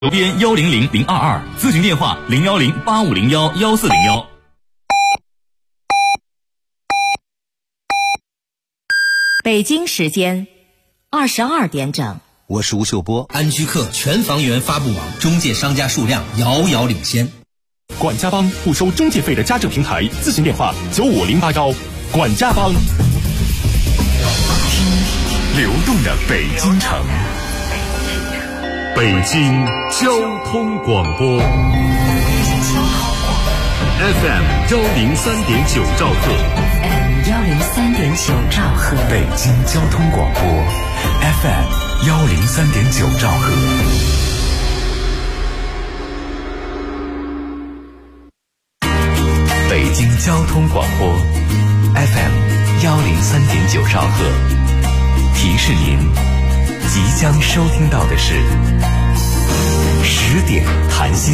邮编100022，咨询电话01085011401。 北京时间22点整。 我是吴秀波。 安居客全房源发布网中介商家数量遥遥领先。 管家帮不收中介费的家政平台，咨询电话95081。管家帮。 流动的北京城，北京交通广播 FM 103.9兆赫 103.9兆赫， 北京交通广播 FM 103.9兆赫。北京交通广播 FM 103.9兆赫，提示您即将收听到的是10点谈心。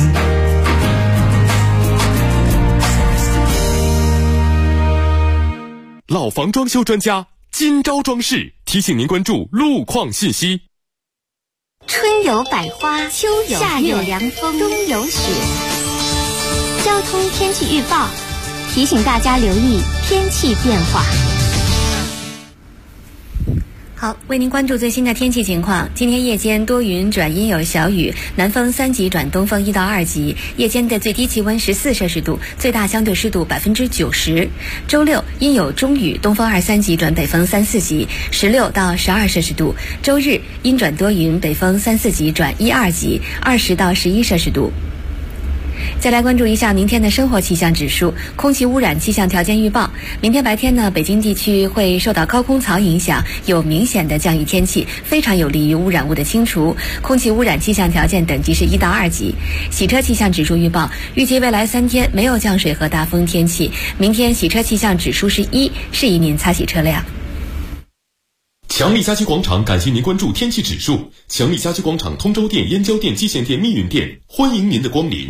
老房装修专家今朝装饰提醒您关注路况信息。 春有百花，秋有夏有凉风，冬有雪。交通天气预报提醒大家留意天气变化。 好，为您关注最新的天气情况。今天夜间多云转阴有小雨，南风3级转东风1到2级，夜间的最低气温14摄氏度，最大相对湿度90%。周六阴有中雨，东风2、3级转北风3、4级，16到12摄氏度。周日阴转多云，北风3、4级转1、2级，20到11摄氏度。再来关注一下明天的生活气象指数。空气污染气象条件预报，明天白天呢，北京地区会受到高空槽影响，有明显的降雨天气，非常有利于污染物的清除。空气污染气象条件等级是1到2级。洗车气象指数预报，预计未来3天没有降水和大风天气，明天洗车气象指数是1，适宜您擦洗车辆。 强力家居广场感谢您关注天气指数。强力家居广场通州店、燕郊店、蓟县店、密云店，欢迎您的光临。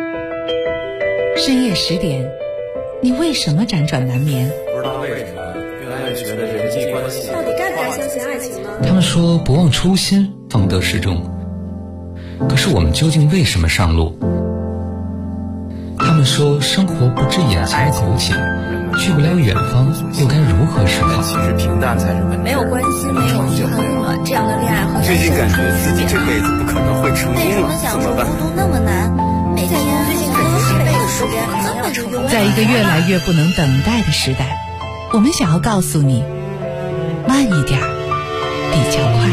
深夜10点，你为什么辗转难眠？ 不知道为什么越来越觉得人际关系到底该不该相信爱情呢？ 他们说不忘初心，方得始终。可是我们究竟为什么上路？他们说生活不止眼前的苟且，去不了远方，又该如何是好？ 其实平淡才是本质。 没有关系，没有遗憾了，这样的恋爱和最近感觉自己这辈子不可能会成功了，怎么办？ 孤独那么难，每天最近感觉是被时间那么成功。 在一个越来越不能等待的时代，我们想要告诉你，慢一点比较快。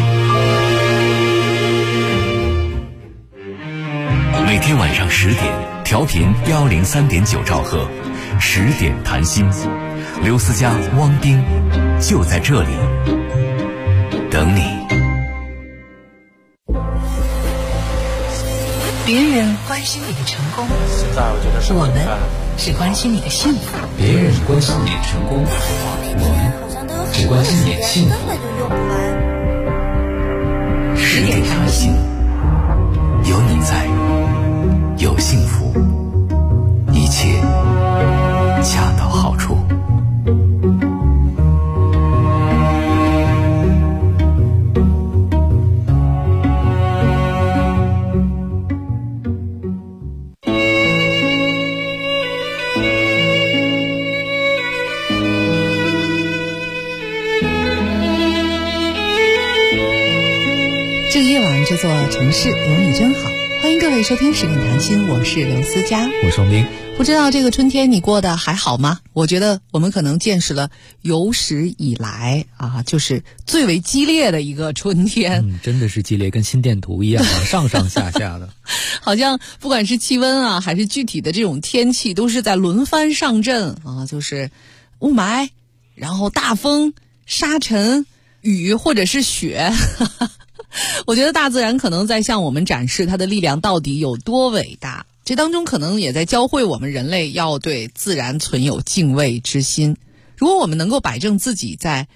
每天晚上10点，调频103.9兆赫，10点谈心。刘思佳、汪冰就在这里等你。 别人关心你的成功， 现在我觉得我们是关心你的幸福。 别人关心你的成功，我们只关心你的幸福。 10点谈心，有你在，有幸福，一切恰到好处。 这个夜晚，这座城市有你真好。欢迎各位收听10点谈心，我是刘思佳， 我是王冰。 不知道这个春天你过得还好吗？我觉得我们可能见识了有史以来就是最为激烈的一个春天。 真的是激烈，跟心电图一样上上下下的。 好像不管是气温还是具体的这种天气，都是在轮番上阵就是雾霾，然后大风、沙尘、雨或者是雪。我觉得大自然可能在向我们展示它的力量到底有多伟大，这当中可能也在教会我们人类要对自然存有敬畏之心。如果我们能够摆正自己在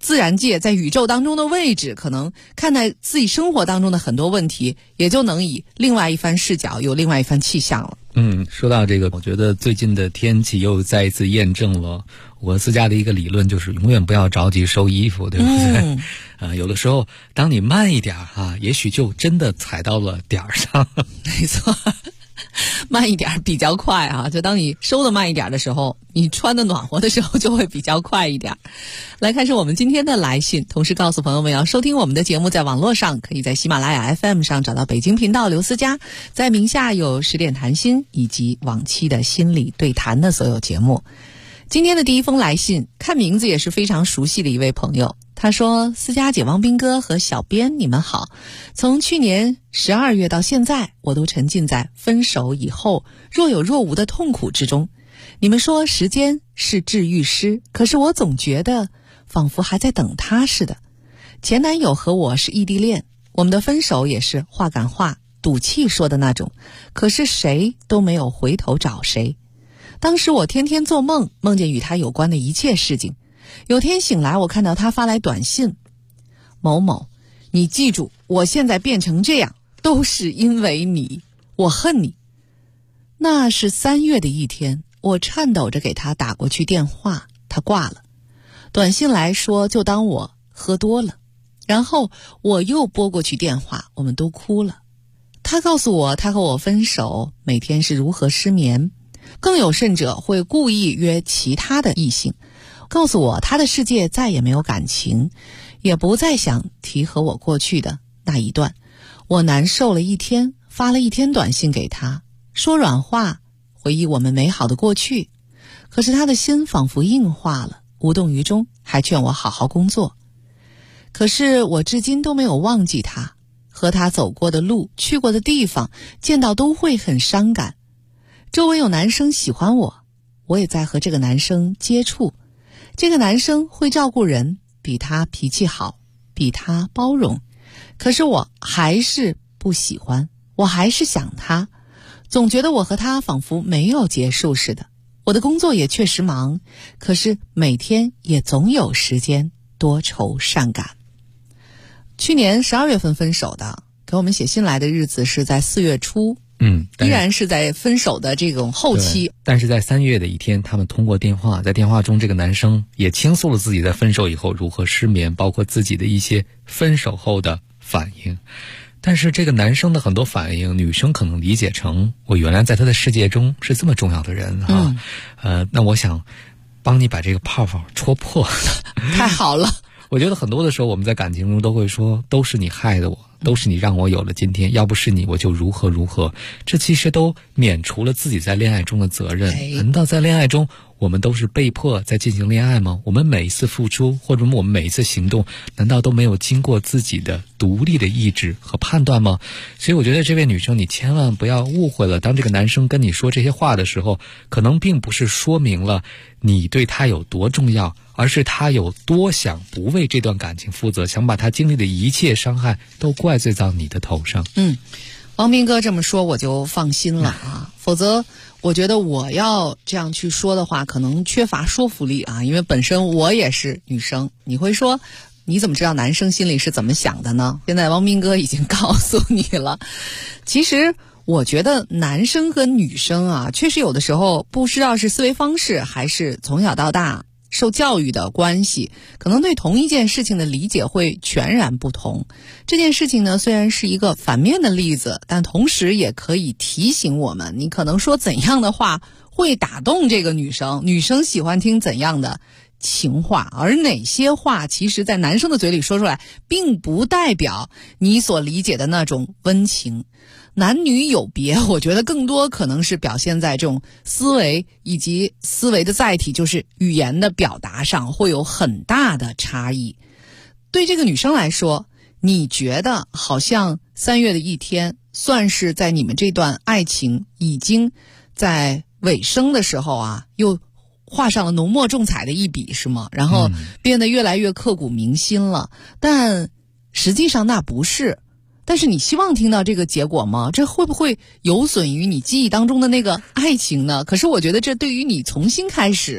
自然界在宇宙当中的位置，可能看待自己生活当中的很多问题，也就能以另外一番视角，有另外一番气象了。 说到这个，我觉得最近的天气又再一次验证了我私家的一个理论，就是永远不要着急收衣服，对不对？有的时候当你慢一点也许就真的踩到了点儿上。 没错。慢一点比较快啊，就当你收的慢一点的时候，你穿的暖和的时候就会比较快一点。来看是我们今天的来信，同时告诉朋友们要收听我们的节目，在网络上可以在喜马拉雅 FM 上找到北京频道刘思佳，在名下有10点谈心以及往期的心理对谈的所有节目。今天的第一封来信，看名字也是非常熟悉的一位朋友，他说：思佳姐、汪斌哥和小编你们好，从去年12月到现在，我都沉浸在分手以后若有若无的痛苦之中。你们说时间是治愈师，可是我总觉得仿佛还在等他似的。前男友和我是异地恋，我们的分手也是话赶话赌气说的那种，可是谁都没有回头找谁。当时我天天做梦，梦见与他有关的一切事情。有天醒来，我看到他发来短信：某某，你记住，我现在变成这样都是因为你，我恨你。那是3月的一天，我颤抖着给他打过去电话，他挂了。短信来说就当我喝多了，然后我又拨过去电话，我们都哭了。他告诉我他和我分手，每天是如何失眠，更有甚者会故意约其他的异性，告诉我他的世界再也没有感情，也不再想提和我过去的那一段。我难受了一天，发了一天短信给他，说软话，回忆我们美好的过去。可是他的心仿佛硬化了，无动于衷，还劝我好好工作。可是我至今都没有忘记他，和他走过的路，去过的地方，见到都会很伤感。周围有男生喜欢我，我也在和这个男生接触。这个男生会照顾人，比他脾气好，比他包容。可是我还是不喜欢，我还是想他，总觉得我和他仿佛没有结束似的。我的工作也确实忙，可是每天也总有时间多愁善感。去年12月份分手的，给我们写信来的日子是在4月初，依然是在分手的这种后期。 但是在3月的一天，他们通过电话，在电话中这个男生也倾诉了自己在分手以后如何失眠，包括自己的一些分手后的反应。但是这个男生的很多反应，女生可能理解成我原来在他的世界中是这么重要的人那我想帮你把这个泡泡戳破。 太好了。 我觉得很多的时候我们在感情中都会说，都是你害的我，都是你让我有了今天，要不是你我就如何如何。这其实都免除了自己在恋爱中的责任。难道在恋爱中我们都是被迫在进行恋爱吗？我们每一次付出，或者我们每一次行动，难道都没有经过自己的独立的意志和判断吗？所以我觉得这位女生，你千万不要误会了，当这个男生跟你说这些话的时候，可能并不是说明了你对他有多重要，而是他有多想不为这段感情负责，想把他经历的一切伤害都怪罪到你的头上。 王斌哥这么说我就放心了啊，否则我觉得我要这样去说的话，可能缺乏说服力啊，因为本身我也是女生。你会说，你怎么知道男生心里是怎么想的呢？现在王斌哥已经告诉你了。其实我觉得男生和女生啊，确实有的时候不知道是思维方式还是从小到大受教育的关系，可能对同一件事情的理解会全然不同。这件事情呢，虽然是一个反面的例子，但同时也可以提醒我们，你可能说怎样的话会打动这个女生，女生喜欢听怎样的情话，而哪些话其实在男生的嘴里说出来，并不代表你所理解的那种温情。男女有别，我觉得更多可能是表现在这种思维以及思维的载体，就是语言的表达上会有很大的差异。对这个女生来说，你觉得好像3月的一天算是在你们这段爱情已经在尾声的时候啊，又画上了浓墨重彩的一笔是吗？然后变得越来越刻骨铭心了。但实际上那不是。但是你希望听到这个结果吗？这会不会有损于你记忆当中的那个爱情呢？可是我觉得这对于你重新开始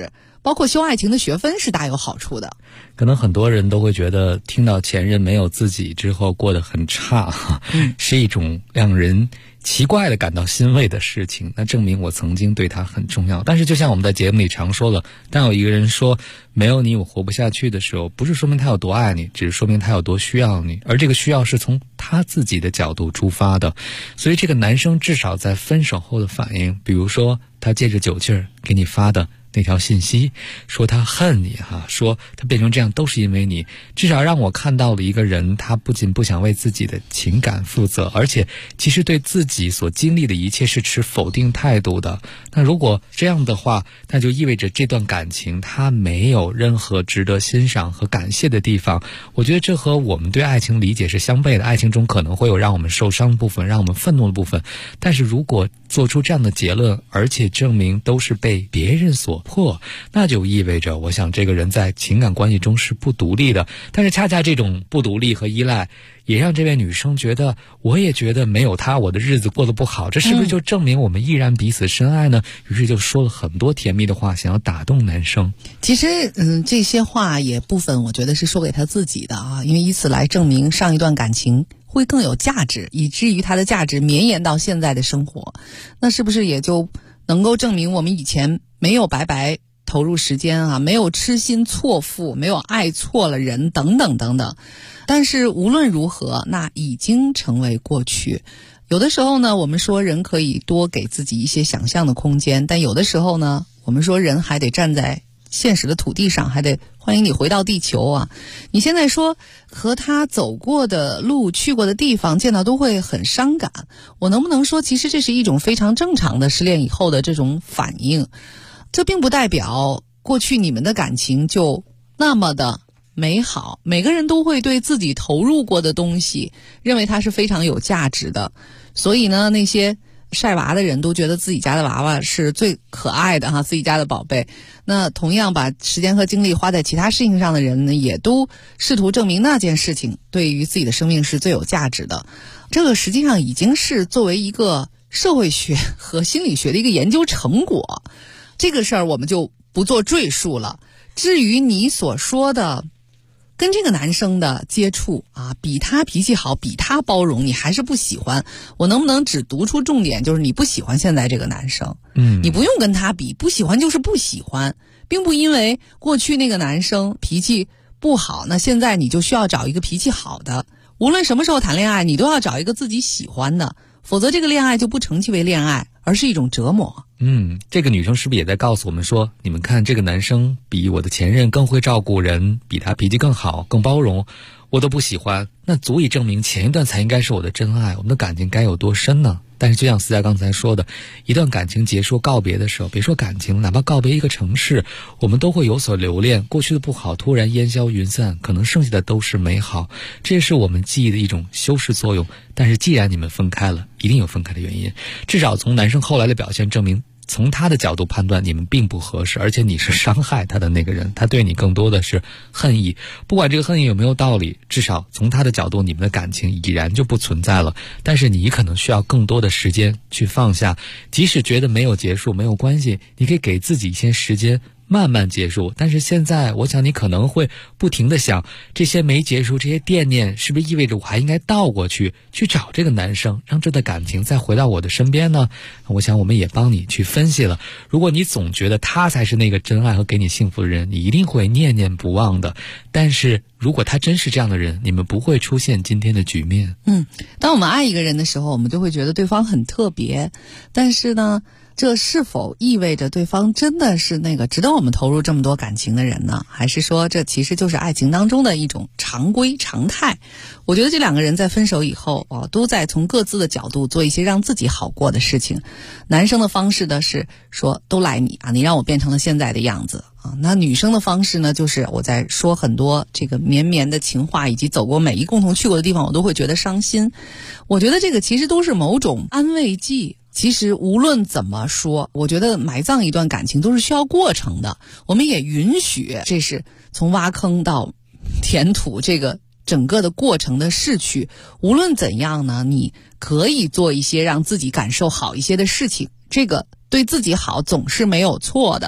包括修爱情的学分是大有好处的。 可能很多人都会觉得听到前任没有自己之后过得很差，是一种让人奇怪的感到欣慰的事情，那证明我曾经对他很重要。但是就像我们在节目里常说了，当有一个人说没有你我活不下去的时候，不是说明他有多爱你，只是说明他有多需要你，而这个需要是从他自己的角度出发的。所以这个男生至少在分手后的反应，比如说他借着酒劲儿给你发的那条信息，说他恨你说他变成这样都是因为你，至少让我看到了一个人，他不仅不想为自己的情感负责，而且其实对自己所经历的一切是持否定态度的。那如果这样的话，那就意味着这段感情它没有任何值得欣赏和感谢的地方。我觉得这和我们对爱情理解是相悖的，爱情中可能会有让我们受伤的部分，让我们愤怒的部分，但是如果做出这样的结论，而且证明都是被别人所迫，那就意味着我想这个人在情感关系中是不独立的。但是恰恰这种不独立和依赖也让这位女生觉得，我也觉得没有他我的日子过得不好，这是不是就证明我们依然彼此深爱呢？于是就说了很多甜蜜的话，想要打动男生。 其实这些话也部分我觉得是说给他自己的因为以此来证明上一段感情会更有价值，以至于它的价值绵延到现在的生活。那是不是也就能够证明我们以前没有白白投入时间没有痴心错付，没有爱错了人等等等等。但是无论如何，那已经成为过去。有的时候呢，我们说人可以多给自己一些想象的空间，但有的时候呢，我们说人还得站在现实的土地上，还得欢迎你回到地球你现在说和他走过的路，去过的地方，见到都会很伤感，我能不能说其实这是一种非常正常的失恋以后的这种反应？这并不代表过去你们的感情就那么的美好，每个人都会对自己投入过的东西认为它是非常有价值的。所以呢，那些晒娃的人都觉得自己家的娃娃是最可爱的自己家的宝贝。那同样把时间和精力花在其他事情上的人呢，也都试图证明那件事情对于自己的生命是最有价值的。这个实际上已经是作为一个社会学和心理学的一个研究成果。这个事儿我们就不做赘述了。至于你所说的跟这个男生的接触比他脾气好，比他包容，你还是不喜欢，我能不能只读出重点，就是你不喜欢现在这个男生。你不用跟他比，不喜欢就是不喜欢，并不因为过去那个男生脾气不好，那现在你就需要找一个脾气好的。无论什么时候谈恋爱，你都要找一个自己喜欢的，否则这个恋爱就不成其为恋爱，而是一种折磨。 这个女生是不是也在告诉我们说，你们看这个男生比我的前任更会照顾人，比他脾气更好，更包容，我都不喜欢，那足以证明前一段才应该是我的真爱，我们的感情该有多深呢？但是就像思佳刚才说的，一段感情结束告别的时候，别说感情，哪怕告别一个城市，我们都会有所留恋，过去的不好突然烟消云散，可能剩下的都是美好，这也是我们记忆的一种修饰作用。但是既然你们分开了，一定有分开的原因，至少从男生后来的表现证明，从他的角度判断你们并不合适，而且你是伤害他的那个人，他对你更多的是恨意，不管这个恨意有没有道理，至少从他的角度你们的感情已然就不存在了。但是你可能需要更多的时间去放下，即使觉得没有结束没有关系，你可以给自己一些时间慢慢结束。但是现在我想你可能会不停地想，这些没结束，这些惦念是不是意味着我还应该倒过去找这个男生，让这段感情再回到我的身边呢？我想我们也帮你去分析了，如果你总觉得他才是那个真爱和给你幸福的人，你一定会念念不忘的。但是如果他真是这样的人，你们不会出现今天的局面。 当我们爱一个人的时候，我们就会觉得对方很特别，但是呢，这是否意味着对方真的是那个值得我们投入这么多感情的人呢？还是说这其实就是爱情当中的一种常规常态？我觉得这两个人在分手以后都在从各自的角度做一些让自己好过的事情。男生的方式呢是说都赖你你让我变成了现在的样子那女生的方式呢，就是我在说很多这个绵绵的情话，以及走过每一共同去过的地方，我都会觉得伤心。我觉得这个其实都是某种安慰剂。其实无论怎么说，我觉得埋葬一段感情都是需要过程的，我们也允许这是从挖坑到填土这个整个的过程的逝去。无论怎样呢，你可以做一些让自己感受好一些的事情，这个对自己好总是没有错的。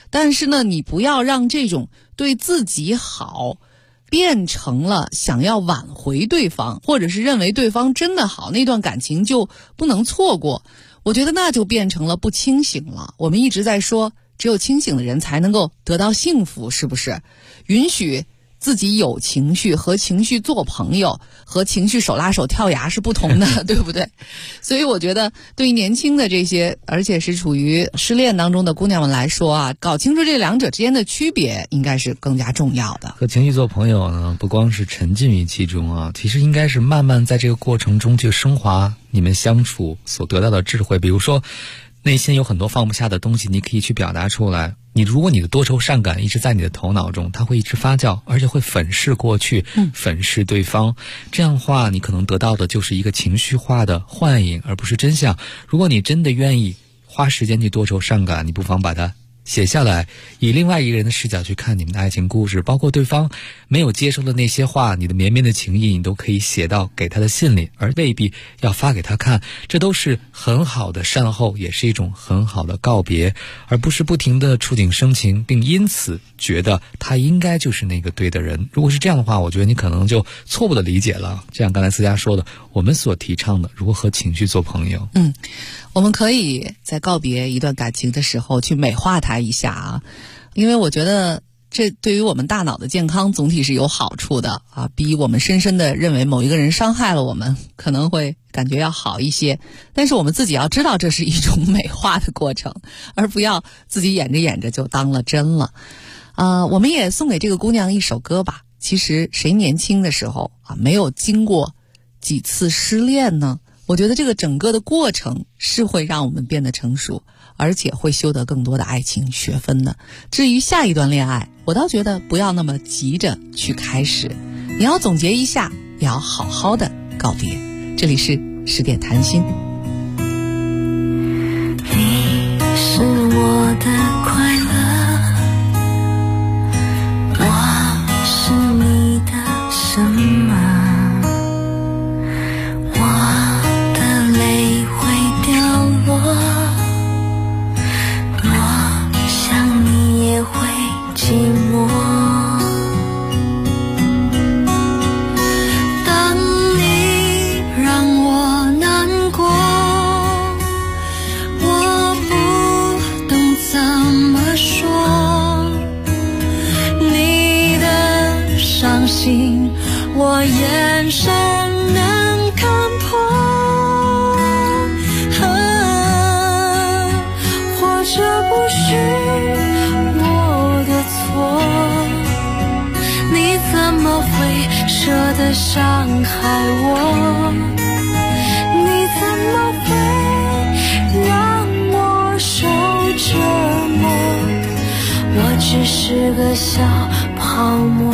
但是呢，你不要让这种对自己好变成了想要挽回对方，或者是认为对方真的好，那段感情就不能错过。我觉得那就变成了不清醒了。我们一直在说，只有清醒的人才能够得到幸福，是不是？允许自己有情绪，和情绪做朋友，和情绪手拉手跳崖是不同的，对不对？所以我觉得对于年轻的这些，而且是处于失恋当中的姑娘们来说啊，搞清楚这两者之间的区别应该是更加重要的。 和情绪做朋友呢，不光是沉浸于其中啊，其实应该是慢慢在这个过程中去升华你们相处所得到的智慧。比如说内心有很多放不下的东西，你可以去表达出来。如果你的多愁善感一直在你的头脑中，它会一直发酵，而且会粉饰过去，粉饰对方。这样的话，你可能得到的就是一个情绪化的幻影，而不是真相。如果你真的愿意花时间去多愁善感，你不妨把它写下来，以另外一个人的视角去看你们的爱情故事，包括对方没有接受的那些话，你的绵绵的情意，你都可以写到给他的信里，而未必要发给他看。这都是很好的善后，也是一种很好的告别，而不是不停的触景生情，并因此觉得他应该就是那个对的人。如果是这样的话，我觉得你可能就错误的理解了，就像刚才思佳说的，我们所提倡的如何和情绪做朋友。 我们可以在告别一段感情的时候去美化它一下啊，因为我觉得这对于我们大脑的健康总体是有好处的啊，比我们深深的认为某一个人伤害了我们可能会感觉要好一些。但是我们自己要知道这是一种美化的过程，而不要自己演着演着就当了真了。我们也送给这个姑娘一首歌吧。其实谁年轻的时候啊，没有经过几次失恋呢？我觉得这个整个的过程是会让我们变得成熟，而且会修得更多的爱情学分的。至于下一段恋爱，我倒觉得不要那么急着去开始，你要总结一下，也要好好的告别。这里是10点谈心。 你是我的快乐，我是你的什么？寂寞，当你让我难过，我不懂怎么说，你的伤心我眼神能看破，或者不是你怎么会舍得伤害我？你怎么会让我受折磨？我只是个小泡沫。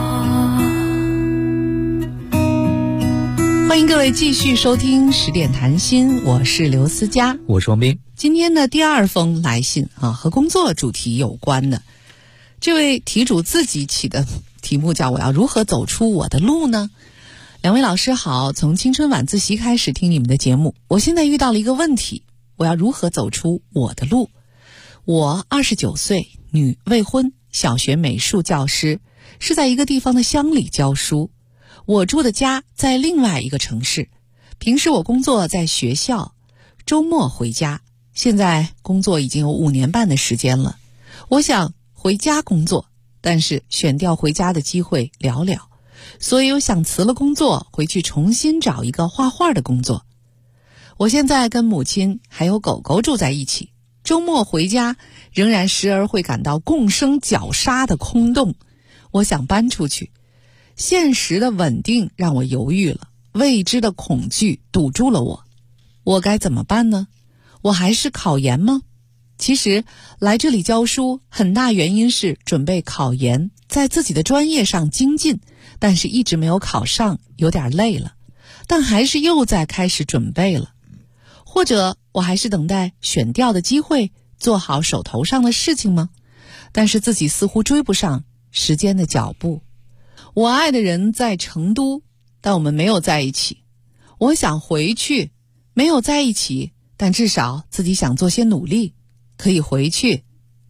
欢迎各位继续收听10点谈心，我是刘思佳， 我是王斌。 今天的第二封来信啊，和工作主题有关的。这位题主自己起的题目叫我要如何走出我的路呢？两位老师好，从青春晚自习开始听你们的节目，我现在遇到了一个问题，我要如何走出我的路？我29岁，女，未婚，小学美术教师，是在一个地方的乡里教书。我住的家在另外一个城市，平时我工作在学校，周末回家。现在工作已经有5年半的时间了，我想回家工作，但是选调回家的机会寥寥，所以我想辞了工作，回去重新找一个画画的工作。我现在跟母亲还有狗狗住在一起，周末回家仍然时而会感到共生绞杀的空洞。我想搬出去，现实的稳定让我犹豫了，未知的恐惧堵住了我。我该怎么办呢？我还是考研吗？其实来这里教书很大原因是准备考研，在自己的专业上精进，但是一直没有考上，有点累了，但还是又在开始准备了。或者我还是等待选调的机会，做好手头上的事情吗？但是自己似乎追不上时间的脚步。我爱的人在成都，但我们没有在一起。我想回去，没有在一起，但至少自己想做些努力，可以回去，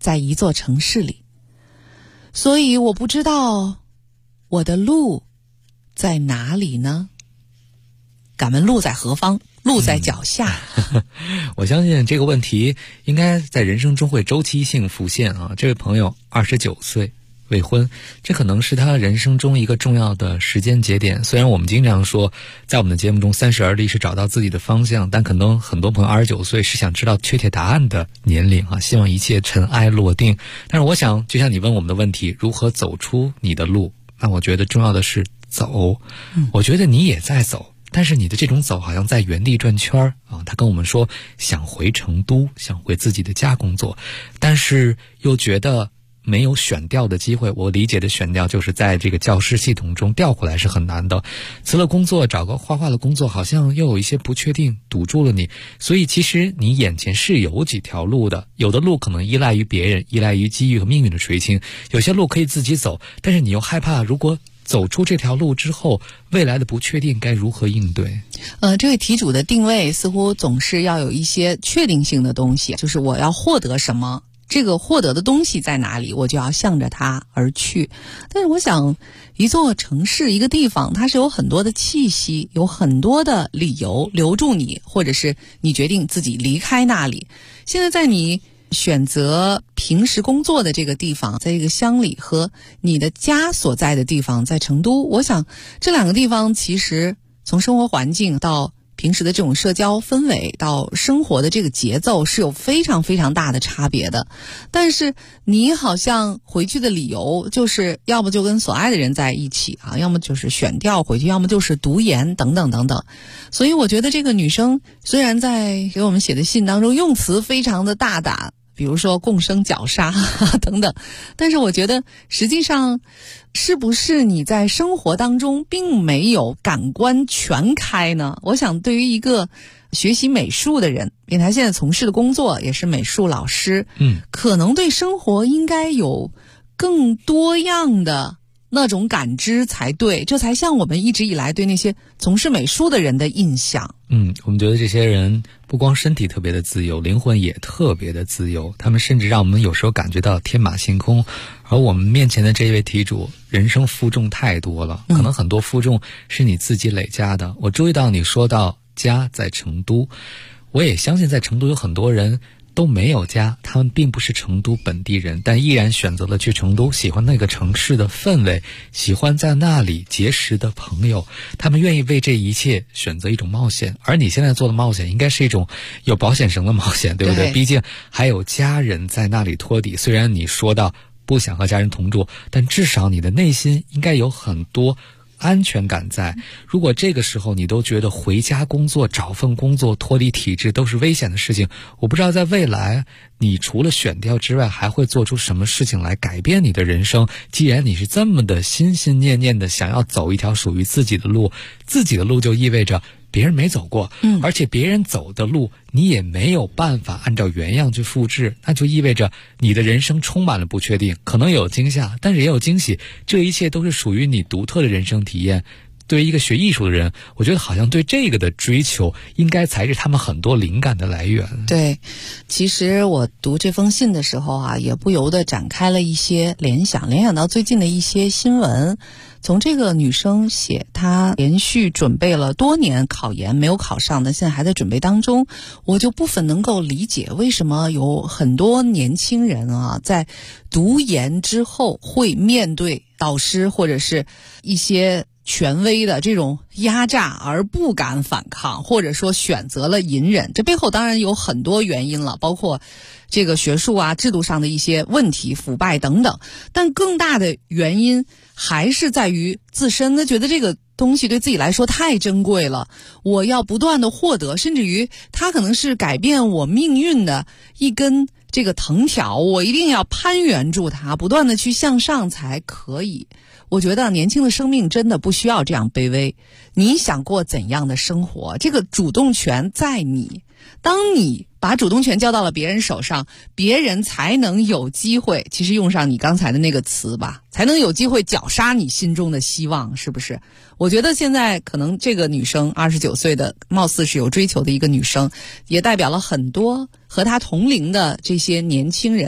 在一座城市里，所以我不知道我的路在哪里呢？敢问路在何方？路在脚下。 我相信这个问题应该在人生中会周期性浮现啊。这位朋友29岁，未婚，这可能是他人生中一个重要的时间节点。虽然我们经常说在我们的节目中30而立是找到自己的方向，但可能很多朋友29岁是想知道确切答案的年龄啊，希望一切尘埃落定。但是我想就像你问我们的问题，如何走出你的路，那我觉得重要的是走。我觉得你也在走，但是你的这种走好像在原地转圈啊。他跟我们说想回成都，想回自己的家工作，但是又觉得没有选调的机会。我理解的选调就是在这个教师系统中调回来是很难的，辞了工作找个画画的工作好像又有一些不确定堵住了你。所以其实你眼前是有几条路的，有的路可能依赖于别人，依赖于机遇和命运的垂青，有些路可以自己走，但是你又害怕如果走出这条路之后未来的不确定该如何应对。 这位题主的定位似乎总是要有一些确定性的东西，就是我要获得什么，这个获得的东西在哪里，我就要向着它而去。但是我想一座城市一个地方它是有很多的气息，有很多的理由留住你，或者是你决定自己离开那里。现在在你选择平时工作的这个地方，在这个乡里，和你的家所在的地方在成都，我想这两个地方其实从生活环境到平时的这种社交氛围到生活的这个节奏是有非常非常大的差别的。但是你好像回去的理由就是要么就跟所爱的人在一起啊，要么就是选调回去，要么就是读研等等等等。所以我觉得这个女生虽然在给我们写的信当中用词非常的大胆，比如说共生绞杀等等，但是我觉得实际上是不是你在生活当中并没有感官全开呢？我想对于一个学习美术的人，并且他现在从事的工作也是美术老师，可能对生活应该有更多样的那种感知才对，这才像我们一直以来对那些从事美术的人的印象。 我们觉得这些人不光身体特别的自由，灵魂也特别的自由，他们甚至让我们有时候感觉到天马行空。而我们面前的这位题主，人生负重太多了，可能很多负重是你自己累加的。我注意到你说到家在成都，我也相信在成都有很多人都没有家，他们并不是成都本地人，但依然选择了去成都，喜欢那个城市的氛围，喜欢在那里结识的朋友，他们愿意为这一切选择一种冒险。而你现在做的冒险应该是一种有保险绳的冒险，对不对？毕竟还有家人在那里托底，虽然你说到不想和家人同住，但至少你的内心应该有很多安全感在。如果这个时候你都觉得回家工作，找份工作，脱离体制都是危险的事情，我不知道在未来你除了选调之外还会做出什么事情来改变你的人生。既然你是这么的心心念念的想要走一条属于自己的路，自己的路就意味着别人没走过，而且别人走的路你也没有办法按照原样去复制，那就意味着你的人生充满了不确定，可能有惊吓，但是也有惊喜，这一切都是属于你独特的人生体验。对于一个学艺术的人，我觉得好像对这个的追求应该才是他们很多灵感的来源。 对，其实我读这封信的时候啊，也不由得展开了一些联想到最近的一些新闻。从这个女生写她连续准备了多年考研没有考上的，现在还在准备当中，我就部分能够理解为什么有很多年轻人啊在读研之后会面对导师或者是一些权威的这种压榨而不敢反抗，或者说选择了隐忍。这背后当然有很多原因了，包括这个学术啊制度上的一些问题，腐败等等，但更大的原因还是在于自身呢，觉得这个东西对自己来说太珍贵了，我要不断的获得，甚至于它可能是改变我命运的一根这个藤条，我一定要攀援住它，不断的去向上才可以。我觉得年轻的生命真的不需要这样卑微，你想过怎样的生活，这个主动权在你。当你把主动权交到了别人手上，别人才能有机会，其实用上你刚才的那个词吧，才能有机会绞杀你心中的希望，是不是？我觉得现在可能这个女生29岁的，貌似是有追求的一个女生，也代表了很多和她同龄的这些年轻人，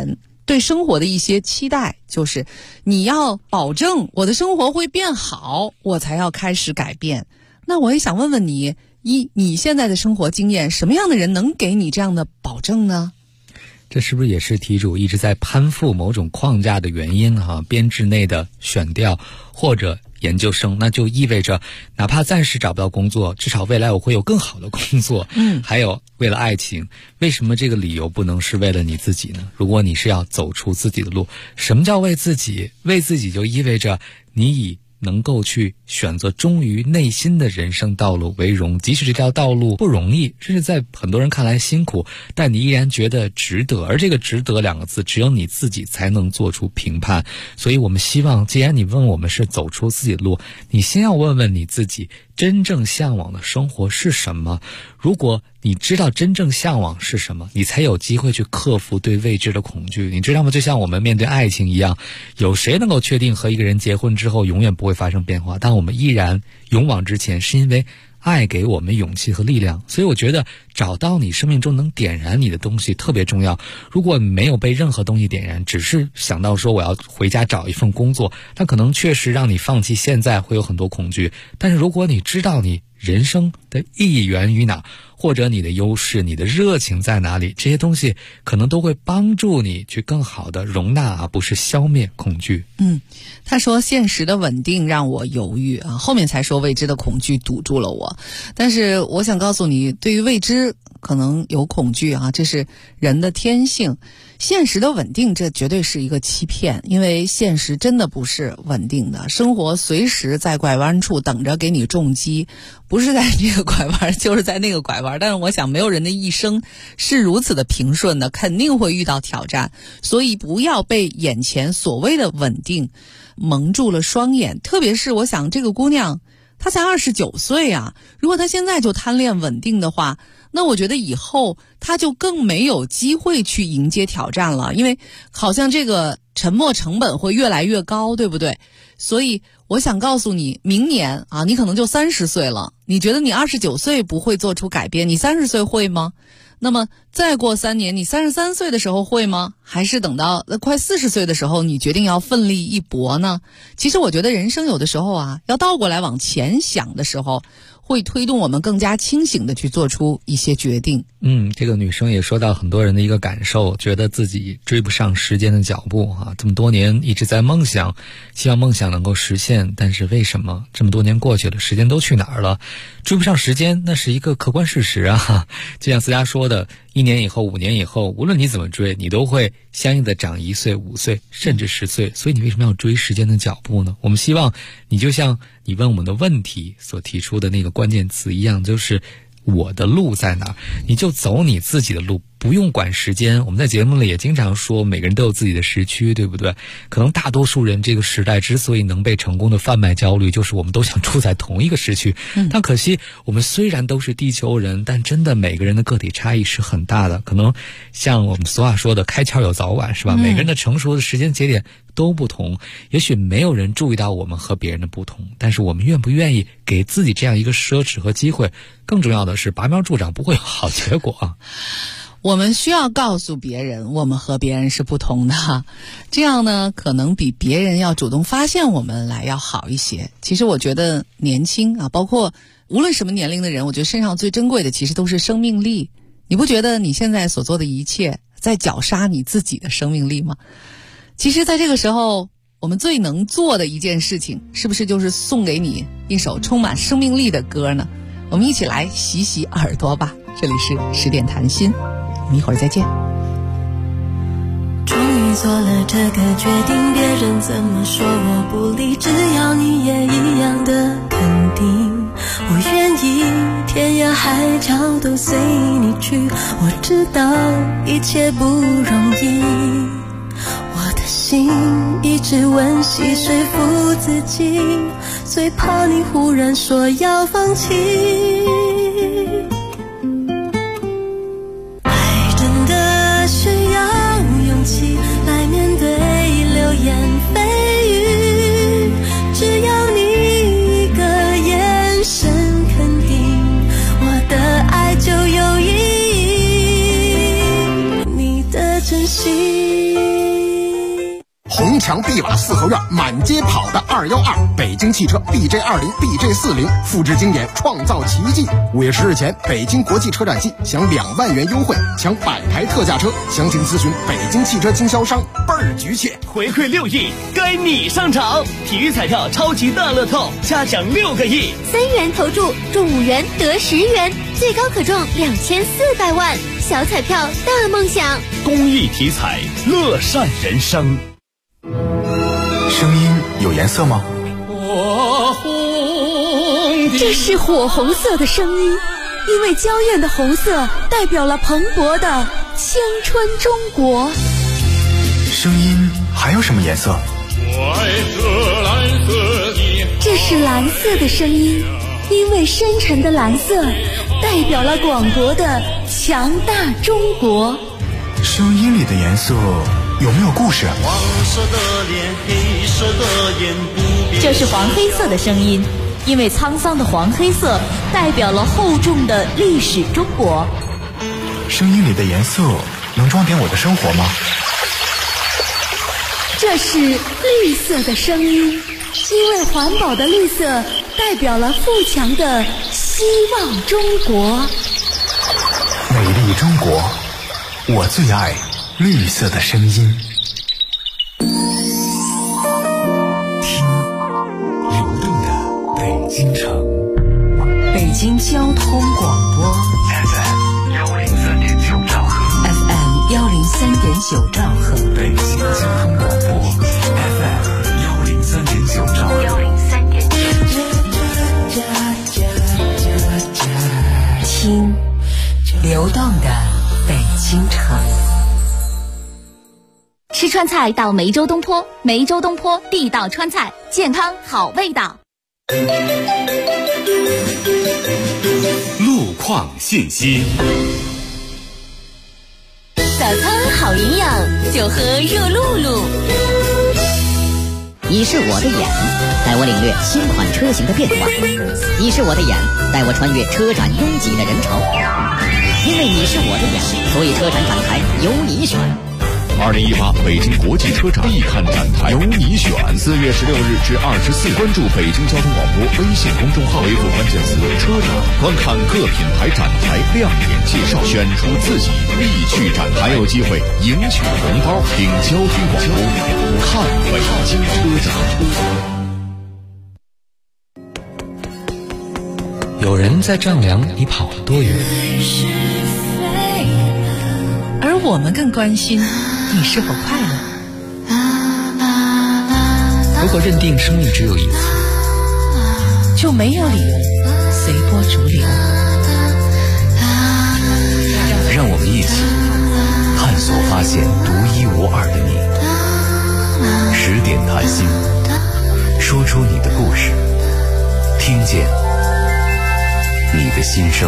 对生活的一些期待，就是你要保证我的生活会变好，我才要开始改变。那我也想问问你，你现在的生活经验，什么样的人能给你这样的保证呢？ 这是不是也是题主一直在攀附某种框架的原因编制内的选调或者研究生，那就意味着哪怕暂时找不到工作，至少未来我会有更好的工作。还有为了爱情，为什么这个理由不能是为了你自己呢？如果你是要走出自己的路，什么叫为自己？为自己就意味着你以能够去选择忠于内心的人生道路为荣，即使这条道路不容易，甚至在很多人看来辛苦，但你依然觉得值得。而这个值得两个字，只有你自己才能做出评判。所以我们希望，既然你问我们是走出自己的路，你先要问问你自己，真正向往的生活是什么？如果你知道真正向往是什么，你才有机会去克服对未知的恐惧。你知道吗？就像我们面对爱情一样，有谁能够确定和一个人结婚之后永远不会发生变化？但我们依然勇往直前，是因为爱给我们勇气和力量。所以我觉得找到你生命中能点燃你的东西特别重要。如果没有被任何东西点燃，只是想到说我要回家找一份工作，那可能确实让你放弃现在会有很多恐惧。但是如果你知道你人生的意义源于哪，或者你的优势，你的热情在哪里，这些东西可能都会帮助你去更好的容纳，而不是消灭恐惧。 他说现实的稳定让我犹豫后面才说未知的恐惧堵住了我。但是我想告诉你，对于未知可能有恐惧这是人的天性。现实的稳定，这绝对是一个欺骗，因为现实真的不是稳定的，生活随时在拐弯处等着给你重击，不是在这个拐弯就是在那个拐弯。但是我想没有人的一生是如此的平顺的，肯定会遇到挑战，所以不要被眼前所谓的稳定蒙住了双眼。特别是我想这个姑娘她才29岁如果她现在就贪恋稳定的话，那我觉得以后他就更没有机会去迎接挑战了，因为好像这个沉没成本会越来越高，对不对？所以我想告诉你，明年你可能就30岁了，你觉得你29岁不会做出改变，你30岁会吗？那么再过3年，你33岁的时候会吗？还是等到快40岁的时候，你决定要奋力一搏呢？其实我觉得人生有的时候要倒过来往前想的时候，会推动我们更加清醒的去做出一些决定。 这个女生也说到很多人的一个感受，觉得自己追不上时间的脚步这么多年一直在梦想，希望梦想能够实现，但是为什么这么多年过去了，时间都去哪儿了？追不上时间，那是一个客观事实就像思佳说的，1年以后5年以后，无论你怎么追，你都会相应的长1岁5岁甚至10岁，所以你为什么要追时间的脚步呢？我们希望你就像你问我们的问题所提出的那个关键词一样，就是我的路在哪儿，你就走你自己的路，不用管时间。我们在节目里也经常说，每个人都有自己的时区，对不对？可能大多数人这个时代之所以能被成功的贩卖焦虑，就是我们都想住在同一个时区。但可惜我们虽然都是地球人，但真的每个人的个体差异是很大的。可能像我们俗话说的开窍有早晚，是吧？每个人的成熟的时间节点都不同，也许没有人注意到我们和别人的不同，但是我们愿不愿意给自己这样一个奢侈和机会？更重要的是，拔苗助长不会有好结果我们需要告诉别人，我们和别人是不同的，这样呢，可能比别人要主动发现我们来要好一些。其实我觉得年轻包括无论什么年龄的人，我觉得身上最珍贵的其实都是生命力。你不觉得你现在所做的一切在绞杀你自己的生命力吗？其实在这个时候，我们最能做的一件事情，是不是就是送给你一首充满生命力的歌呢？我们一起来洗洗耳朵吧。这里是10点谈心，我们一会儿再见。 终于做了这个决定，别人怎么说我不理，只要你也一样的肯定，我愿意天涯海角都随你去。我知道一切不容易，我的心一直温习说服自己，最怕你忽然说要放弃。爱真的需要勇气来面对流言蜚语，只要你一个眼神肯定，我的爱就有意义。你的真心墙碧瓦四合院，满街跑的212，北京汽车 BJ20、BJ40，复制经典，创造奇迹。5月10日前，北京国际车展季享2万元优惠，抢100台特价车，详情咨询北京汽车经销商。倍儿局气！ 回馈6亿，该你上场！体育彩票超级大乐透，加奖6个亿 ，3元投注中5元得10元，最高可中2400万。小彩票大梦想， 公益体彩，乐善人生。 声音有颜色吗？ 这是火红色的声音，因为娇艳的红色代表了蓬勃的青春中国。 声音还有什么颜色？ 这是蓝色的声音，因为深沉的蓝色代表了广博的强大中国。 声音里的颜色有没有故事？ 黄色的脸，黑色的眼， 这是黄黑色的声音，因为沧桑的黄黑色代表了厚重的历史中国。 声音里的颜色能装点我的生活吗？ 这是绿色的声音，因为环保的绿色代表了富强的希望中国。 美丽中国，我最爱绿色的声音。 听流动的北京城， 北京交通广播 FM103.9兆赫 ，FM103.9兆赫， 北京交通广播 FM103.9兆赫听流动的北京城。 吃川菜到梅州东坡，梅州东坡地道川菜，健康好味道。 路况信息。 早餐好营养，就喝热露露。 你是我的眼，带我领略新款车型的变化；你是我的眼，带我穿越车展拥挤的人潮。因为你是我的眼，所以车展展台由你选。 2018北京国际车展必看展台由你选。4月16日至24日，关注北京交通广播微信公众号，回复关键词“车展”，观看各品牌展台亮点介绍，选出自己必去展台，还有机会赢取红包。听交通广播，看北京车展。 有人在丈量你跑了多远， 而我们更关心你是否快乐。 如果认定生命只有一次， 就没有理由随波逐流。 让我们一起探索发现独一无二的你。10点谈心，说出你的故事，听见你的心声。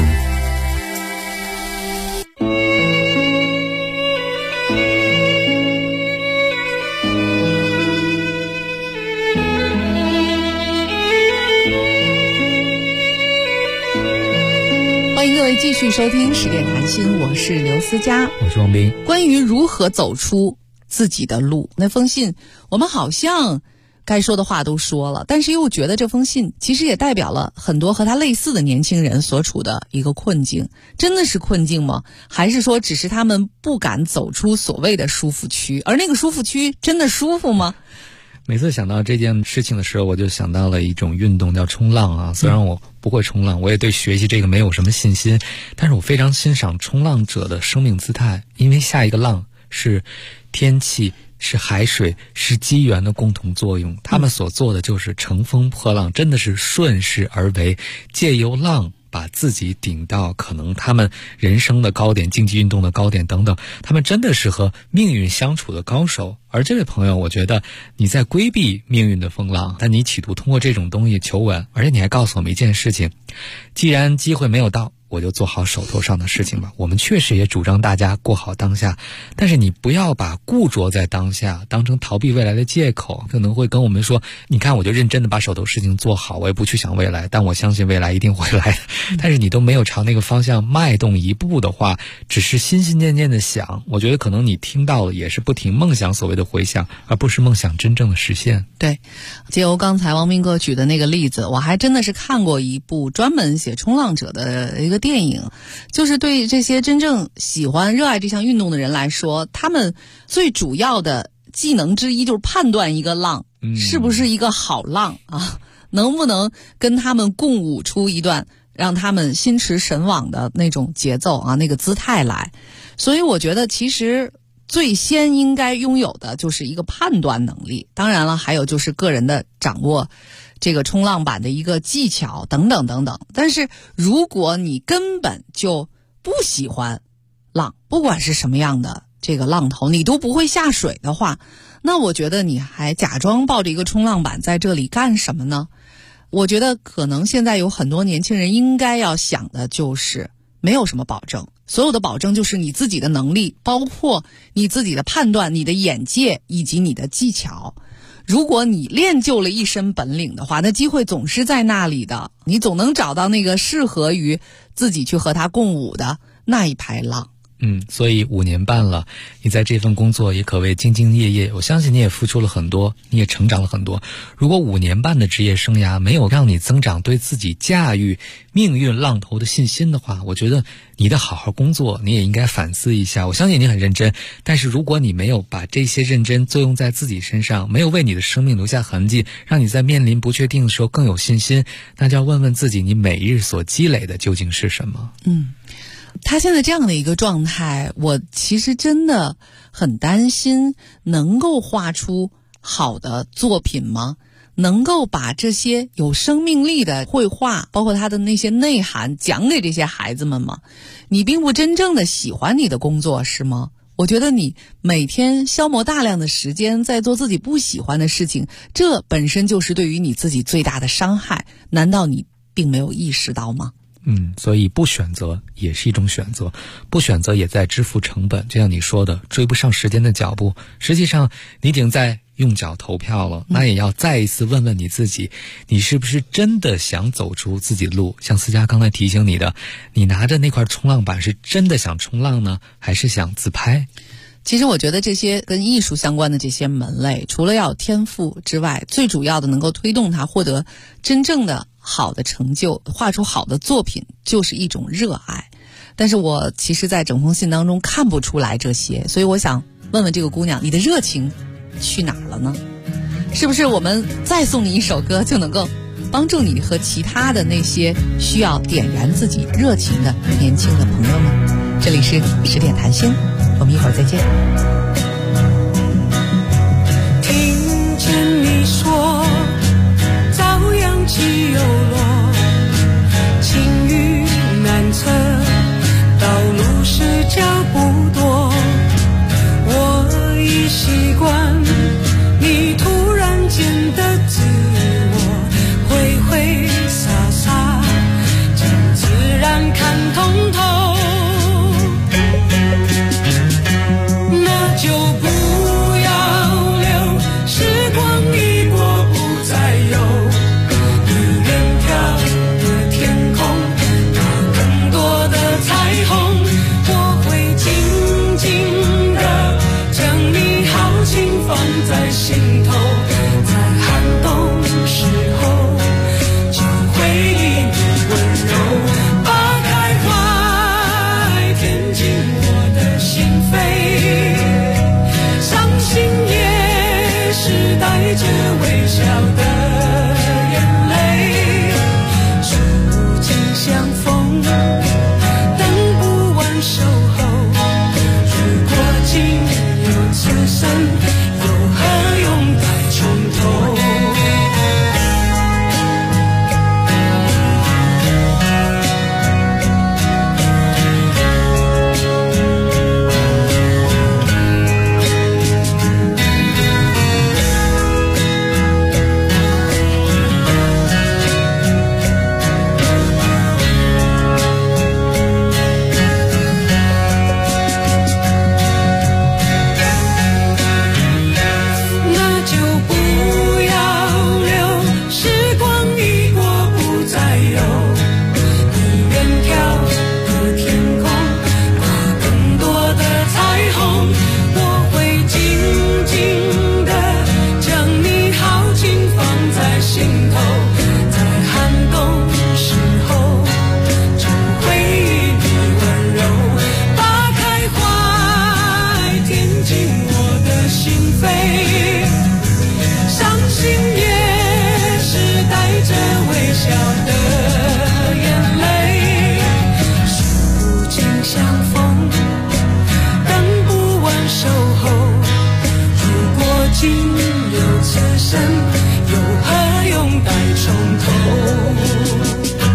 欢迎各位继续收听10点谈心，我是刘思佳， 我是王斌。 关于如何走出自己的路，那封信我们好像该说的话都说了，但是又觉得这封信其实也代表了很多和他类似的年轻人所处的一个困境。真的是困境吗？还是说只是他们不敢走出所谓的舒服区？而那个舒服区真的舒服吗？ 每次想到这件事情的时候，我就想到了一种运动叫冲浪啊。虽然我不会冲浪，我也对学习这个没有什么信心，但是我非常欣赏冲浪者的生命姿态，因为下一个浪是天气，是海水，是机缘的共同作用。他们所做的就是乘风破浪，真的是顺势而为，借由浪把自己顶到可能他们人生的高点，竞技运动的高点等等，他们真的是和命运相处的高手。而这位朋友，我觉得你在规避命运的风浪，但你企图通过这种东西求稳，而且你还告诉我们一件事情，既然机会没有到， 我就做好手头上的事情吧。我们确实也主张大家过好当下，但是你不要把固着在当下当成逃避未来的借口，可能会跟我们说，你看我就认真的把手头事情做好，我也不去想未来，但我相信未来一定会来。但是你都没有朝那个方向迈动一步的话，只是心心念念的想，我觉得可能你听到了也是不停梦想所谓的回响，而不是梦想真正的实现。 对，借由刚才王明哥举的那个例子，我还真的是看过一部专门写冲浪者的一个电影，就是对这些真正喜欢热爱这项运动的人来说，他们最主要的技能之一就是判断一个浪是不是一个好浪啊，能不能跟他们共舞出一段让他们心驰神往的那种节奏啊，那个姿态来。所以我觉得其实最先应该拥有的就是一个判断能力，当然了，还有就是个人的掌握这个冲浪板的一个技巧等等等等。但是如果你根本就不喜欢浪，不管是什么样的这个浪头你都不会下水的话，那我觉得你还假装抱着一个冲浪板在这里干什么呢？我觉得可能现在有很多年轻人应该要想的就是没有什么保证，所有的保证就是你自己的能力，包括你自己的判断、你的眼界以及你的技巧。如果你练就了一身本领的话，那机会总是在那里的，你总能找到那个适合于自己去和它共舞的那一排浪。 所以5年半了，你在这份工作也可谓兢兢业业，我相信你也付出了很多，你也成长了很多。如果5年半的职业生涯没有让你增长对自己驾驭命运浪头的信心的话，我觉得你得好好工作，你也应该反思一下。我相信你很认真，但是如果你没有把这些认真作用在自己身上，没有为你的生命留下痕迹，让你在面临不确定的时候更有信心，那就要问问自己，你每日所积累的究竟是什么？ 他现在这样的一个状态，我其实真的很担心能够画出好的作品吗？能够把这些有生命力的绘画，包括它的那些内涵讲给这些孩子们吗？你并不真正的喜欢你的工作是吗？我觉得你每天消磨大量的时间在做自己不喜欢的事情，这本身就是对于你自己最大的伤害，难道你并没有意识到吗？ 所以不选择也是一种选择，不选择也在支付成本。就像你说的，追不上时间的脚步，实际上你已经在用脚投票了，那也要再一次问问你自己，你是不是真的想走出自己的路？像思佳刚才提醒你的，你拿着那块冲浪板是真的想冲浪呢，还是想自拍？ 其实我觉得这些跟艺术相关的这些门类，除了要有天赋之外，最主要的能够推动它获得真正的好的成就，画出好的作品，就是一种热爱。但是我其实在整封信当中看不出来这些，所以我想问问这个姑娘，你的热情去哪儿了呢？是不是我们再送你一首歌就能够帮助你和其他的那些需要点燃自己热情的年轻的朋友们？这里是10点谈心，我们一会儿再见。 听见你说朝阳起又落，晴雨难测，道路是脚不多，我已习惯你突然间的自我，挥挥洒洒将自然看通透，那就不要留时光一过不再有，你远眺的天空那更多的彩虹，我会静静地将你豪情放在心头，在寒冬时候就回忆你温柔，把开怀填进我的心扉，伤心也是带着微笑的眼泪，数不尽相逢，等不完守候，如果仅有此生，又何用再从头。 竟有此生，又何用待从头。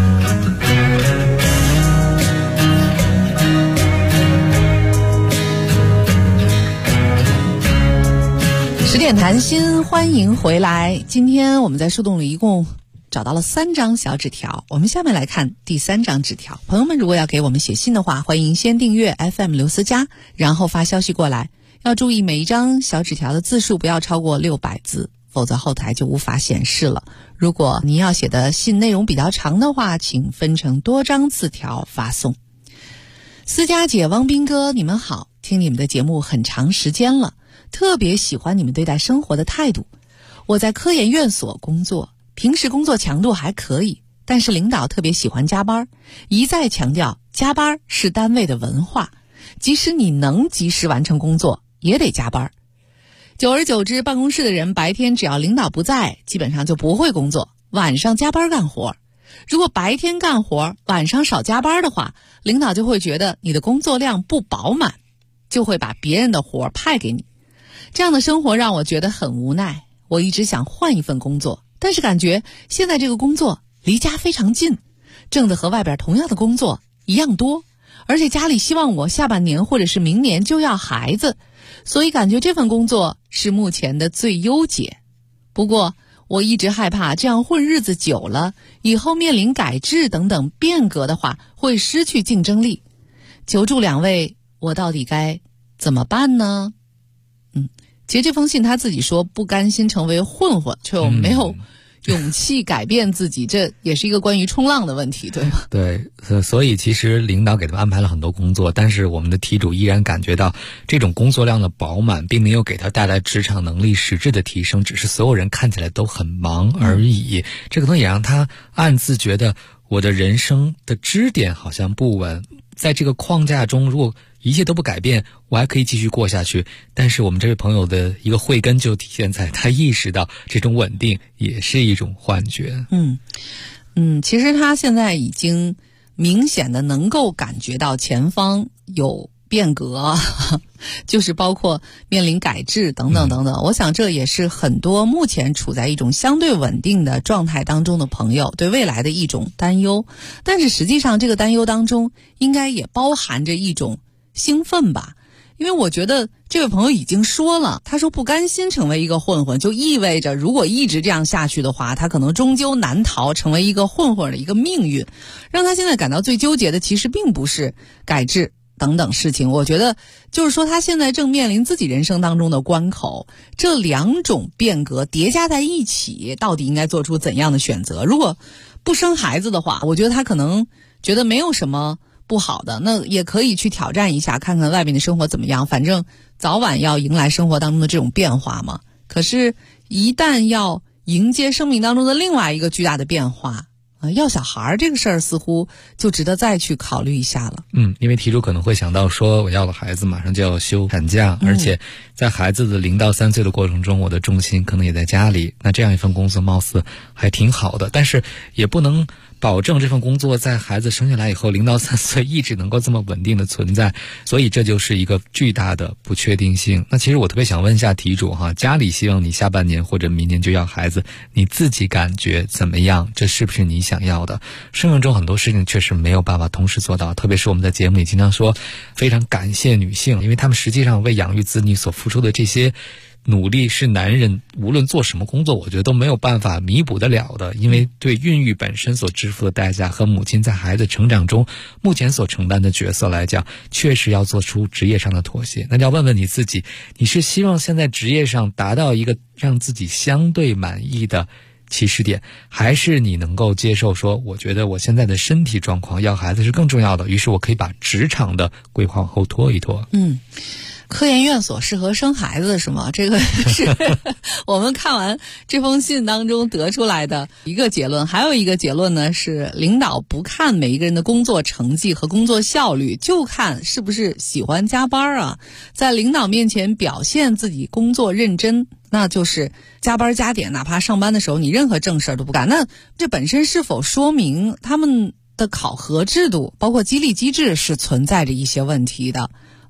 10点谈心，欢迎回来。今天我们在树洞里一共找到了3张小纸条，我们下面来看第3张纸条。朋友们如果要给我们写信的话，欢迎先订阅 FM 刘思佳，然后发消息过来。要注意每一张小纸条的字数不要超过600字，否则后台就无法显示了。如果您要写的信内容比较长的话，请分成多张字条发送。思佳姐、汪斌哥，你们好，听你们的节目很长时间了，特别喜欢你们对待生活的态度。我在科研院所工作，平时工作强度还可以，但是领导特别喜欢加班，一再强调加班是单位的文化，即使你能及时完成工作也得加班。久而久之，办公室的人白天只要领导不在，基本上就不会工作，晚上加班干活。如果白天干活，晚上少加班的话，领导就会觉得你的工作量不饱满，就会把别人的活派给你。这样的生活让我觉得很无奈，我一直想换一份工作，但是感觉现在这个工作离家非常近，挣的和外边同样的工作一样多，而且家里希望我下半年或者是明年就要孩子，所以感觉这份工作是目前的最优解。不过我一直害怕这样混日子久了，以后面临改制等等变革的话，会失去竞争力。求助两位，我到底该怎么办呢？其实这封信他自己说不甘心成为混混，却又没有勇气改变自己，这也是一个关于冲浪的问题，对吗？ 对，所以其实领导给他们安排了很多工作，但是我们的题主依然感觉到这种工作量的饱满并没有给他带来职场能力实质的提升，只是所有人看起来都很忙而已。这可能也让他暗自觉得我的人生的支点好像不稳，在这个框架中如果一切都不改变，我还可以继续过下去。但是我们这位朋友的一个慧根就体现在他意识到这种稳定也是一种幻觉。 其实他现在已经明显的能够感觉到前方有变革，就是包括面临改制等等等等。我想这也是很多目前处在一种相对稳定的状态当中的朋友对未来的一种担忧。但是实际上这个担忧当中应该也包含着一种兴奋吧，因为我觉得这位朋友已经说了，他说不甘心成为一个混混，就意味着如果一直这样下去的话，他可能终究难逃成为一个混混的一个命运。让他现在感到最纠结的其实并不是改制等等事情，我觉得就是说他现在正面临自己人生当中的关口，这两种变革叠加在一起，到底应该做出怎样的选择？如果不生孩子的话，我觉得他可能觉得没有什么不好的，那也可以去挑战一下，看看外面的生活怎么样，反正早晚要迎来生活当中的这种变化嘛。可是一旦要迎接生命当中的另外一个巨大的变化，要小孩这个事儿似乎就值得再去考虑一下了。 因为题主可能会想到说，我要了孩子马上就要休产假，而且在孩子的0到3岁的过程中，我的重心可能也在家里，那这样一份工作貌似还挺好的，但是也不能保证这份工作在孩子生下来以后0到3岁一直能够这么稳定的存在，所以这就是一个巨大的不确定性。那其实我特别想问一下题主哈，家里希望你下半年或者明年就要孩子，你自己感觉怎么样？这是不是你想要的？生活中很多事情确实没有办法同时做到，特别是我们在节目里经常说非常感谢女性，因为她们实际上为养育子女所付出的这些努力是男人无论做什么工作我觉得都没有办法弥补得了的，因为对孕育本身所支付的代价和母亲在孩子成长中目前所承担的角色来讲，确实要做出职业上的妥协。那你要问问你自己，你是希望现在职业上达到一个让自己相对满意的起始点，还是你能够接受说我觉得我现在的身体状况要孩子是更重要的，于是我可以把职场的规划往后拖一拖。 科研院所适合生孩子是吗？这个是我们看完这封信当中得出来的一个结论。还有一个结论呢，是领导不看每一个人的工作成绩和工作效率，就看是不是喜欢加班啊，在领导面前表现自己工作认真，那就是加班加点，哪怕上班的时候你任何正事都不干。那这本身是否说明他们的考核制度包括激励机制是存在着一些问题的？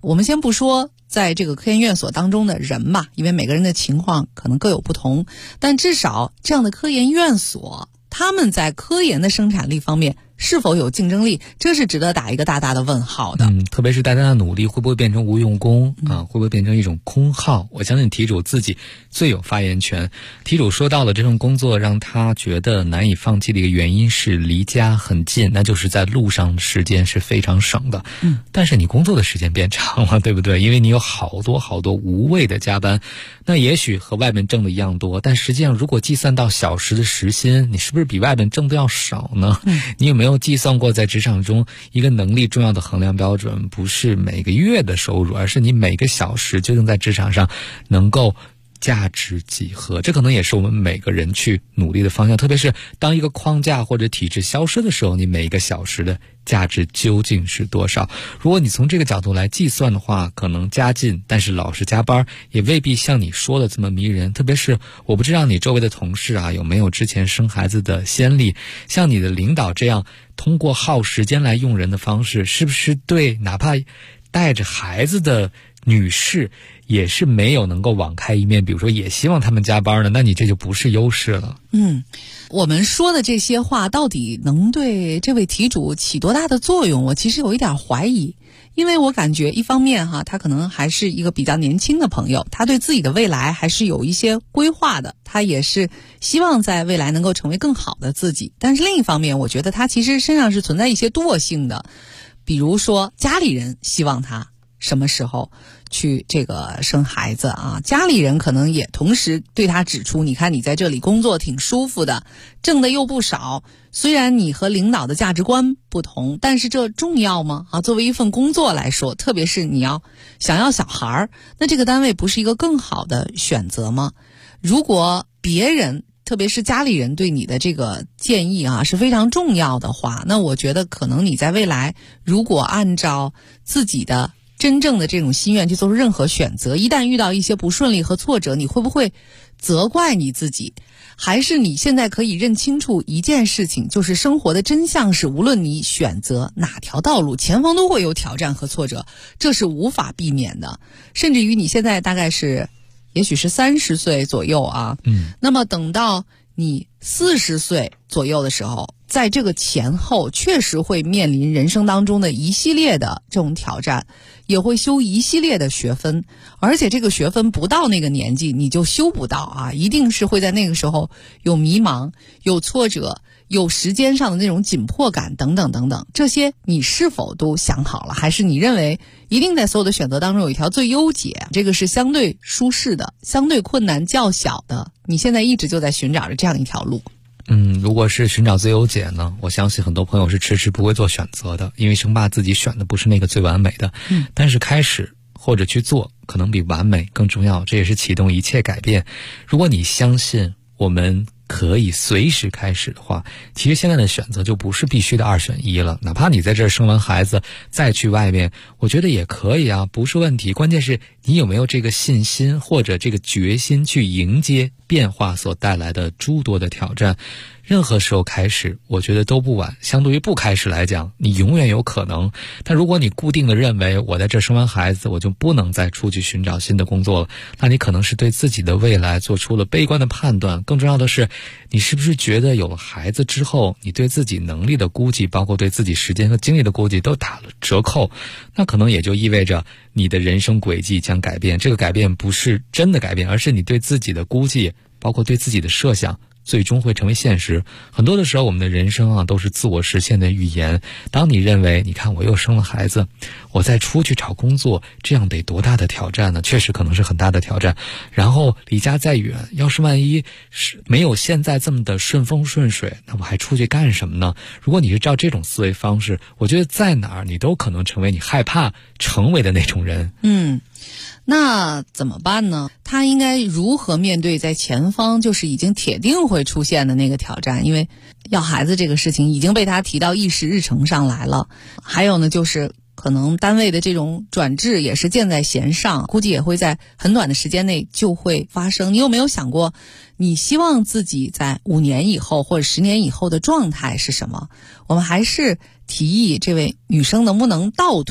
我们先不说在这个科研院所当中的人吧，因为每个人的情况可能各有不同，但至少这样的科研院所，他们在科研的生产力方面是否有竞争力，这是值得打一个大大的问号的。 特别是大家的努力会不会变成无用功啊？会不会变成一种空耗？我相信题主自己最有发言权。题主说到了这份工作让他觉得难以放弃的一个原因是离家很近，那就是在路上时间是非常省的。但是你工作的时间变长了，对不对？因为你有好多无谓的加班，那也许和外面挣的一样多，但实际上如果计算到小时的时薪，你是不是比外面挣的要少呢？你有没有计算过在职场中一个能力重要的衡量标准不是每个月的收入，而是你每个小时究竟在职场上能够价值几何？这可能也是我们每个人去努力的方向，特别是当一个框架或者体制消失的时候，你每一个小时的价值究竟是多少？如果你从这个角度来计算的话，可能加进但是老是加班也未必像你说的这么迷人。特别是我不知道你周围的同事啊有没有之前生孩子的先例，像你的领导这样通过耗时间来用人的方式，是不是对哪怕带着孩子的女士也是没有能够网开一面，比如说也希望他们加班呢？那你这就不是优势了。 我们说的这些话到底能对这位题主起多大的作用，我其实有一点怀疑。因为我感觉一方面他可能还是一个比较年轻的朋友，他对自己的未来还是有一些规划的，他也是希望在未来能够成为更好的自己。但是另一方面，我觉得他其实身上是存在一些惰性的，比如说家里人希望他什么时候去这个生孩子啊，家里人可能也同时对他指出，你看你在这里工作挺舒服的，挣的又不少，虽然你和领导的价值观不同，但是这重要吗？作为一份工作来说，特别是你想要小孩，那这个单位不是一个更好的选择吗？如果别人特别是家里人对你的这个建议是非常重要的话，那我觉得可能你在未来如果按照自己的真正的这种心愿去做出任何选择，一旦遇到一些不顺利和挫折，你会不会责怪你自己？还是你现在可以认清楚一件事情，就是生活的真相是无论你选择哪条道路，前方都会有挑战和挫折，这是无法避免的。甚至于你现在大概是也许是30岁左右那么等到你40岁左右的时候，在这个前后确实会面临人生当中的一系列的这种挑战，也会修一系列的学分，而且这个学分不到那个年纪你就修不到一定是会在那个时候有迷茫，有挫折，有时间上的那种紧迫感等等等等。这些你是否都想好了？还是你认为一定在所有的选择当中有一条最优解，这个是相对舒适的，相对困难较小的，你现在一直就在寻找着这样一条路？ 如果是寻找最优解呢，我相信很多朋友是迟迟不会做选择的，因为生怕自己选的不是那个最完美的。但是开始或者去做可能比完美更重要，这也是启动一切改变。如果你相信我们可以随时开始的话，其实现在的选择就不是必须的2选1了。哪怕你在这儿生完孩子再去外面，我觉得也可以不是问题。关键是你有没有这个信心或者这个决心去迎接变化所带来的诸多的挑战。任何时候开始我觉得都不晚，相对于不开始来讲，你永远有可能。但如果你固定的认为我在这生完孩子我就不能再出去寻找新的工作了，那你可能是对自己的未来做出了悲观的判断。更重要的是，你是不是觉得有了孩子之后，你对自己能力的估计，包括对自己时间和精力的估计都打了折扣？那可能也就意味着你的人生轨迹将改变。这个改变不是真的改变，而是你对自己的估计，包括对自己的设想最终会成为现实。很多的时候我们的人生都是自我实现的预言。当你认为你看我又生了孩子，我再出去找工作，这样得多大的挑战呢？确实可能是很大的挑战。然后离家再远，要是万一是没有现在这么的顺风顺水，那我还出去干什么呢？如果你是照这种思维方式，我觉得在哪儿你都可能成为你害怕成为的那种人。 那怎么办呢？他应该如何面对在前方就是已经铁定会出现的那个挑战？因为要孩子这个事情已经被他提到议事日程上来了。还有呢，就是可能单位的这种转制也是箭在弦上，估计也会在很短的时间内就会发生。你有没有想过，你希望自己在5年以后或者10年以后的状态是什么？我们还是提议这位女生能不能倒推